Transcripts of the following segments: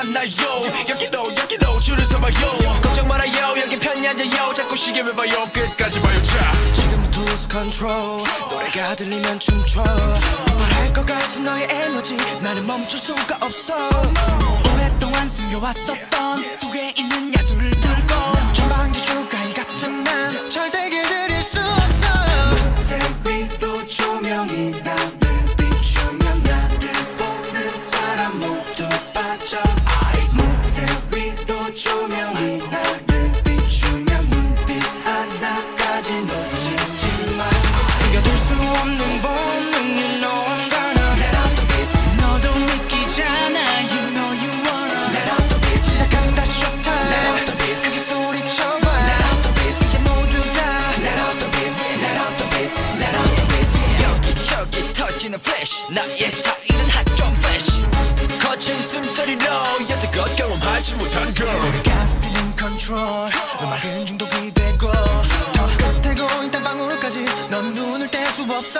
만나요. 여기로 줄을 서봐요. 걱정 말아요. 여기 편히 앉아요. 자꾸 시계 왜 봐요. 끝까지 봐요. 자 지금부터 lose control. 노래가 들리면 춤춰. 폭발할 것 같은 너의 에너지 나는 멈출 수가 없어. 오랫동안 숨겨왔었던 속에 있는 야수를 들고 전방지 주가이 같은 난 절대 길들일 수 없어. 무대 위로 조명이 나를 비추면 나를 보는 사람 모두 빠져. 무대 위로 조명이 나를 비추면 눈빛 하나까지 놓치지 마. 숨겨둘 수 없는 본능이 know I'm gonna let out the beast. 너도 느끼잖아 you know you wanna let out the beast. 시작한다 showtime let out the beast. 크게 소리쳐봐 let out the beast. 이제 모두 다 let out the beast let out the beast let out the beast. 여기저기 터지는 flash 나의 스타일은 hot 좀 flash. 거친 숨소리로 여태껏 경험하지 못한 girl. 우리가 stealing control. 음악은 중독이 되고 더 끝에 고인 땀방울까지 넌 눈을 뗄 수 없어.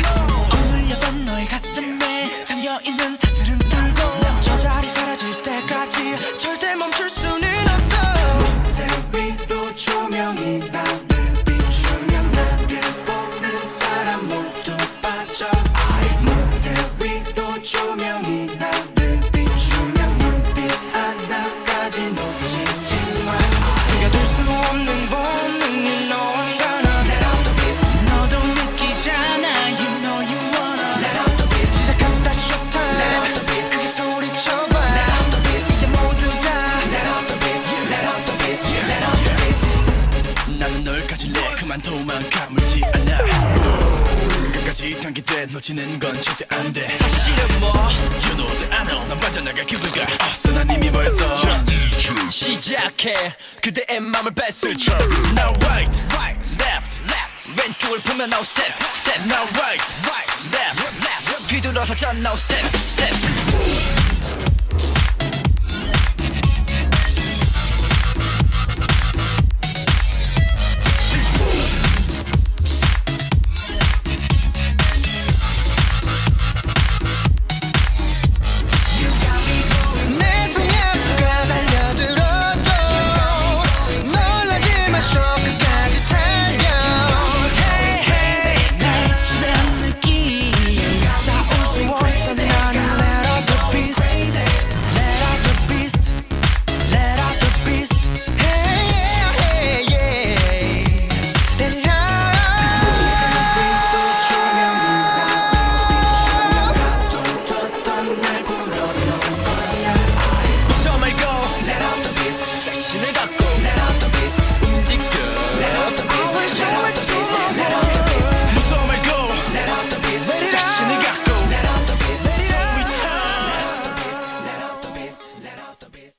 억눌렸던 너의 가슴에 잠겨있는 사슬은 들고 저 달이 사라질 때까지 절대 멈출 수는 없어. 무대 위로 조명이 나를 비추면 나를 보는 사람 모두 빠져. 무대 위로 조명이 나를 비추면 눈빛 하나까지 놓치지 마. 숨겨둘 수 없는 본능이 know I'm gonna let out the beast. 너도 느끼잖아 you know you wanna let out the beast. 시작한다 showtime let out the beast. 크게 소리쳐봐 let out the beast. 이제 모두 다 let out the beast let out the beast let out the beast. 나는 널 가질래 그만 도망가물지 않아. 끝까지 단계돼 놓치는 건 절대 안 돼. 사실은 뭐 you know that I know 난 빠져나갈 기회가 없어. 난 이미 벌써 시작해 그대의 맘을 뺏을 쳐. Now right left 왼쪽을 보면 now step now right left 뒤돌아서자 now step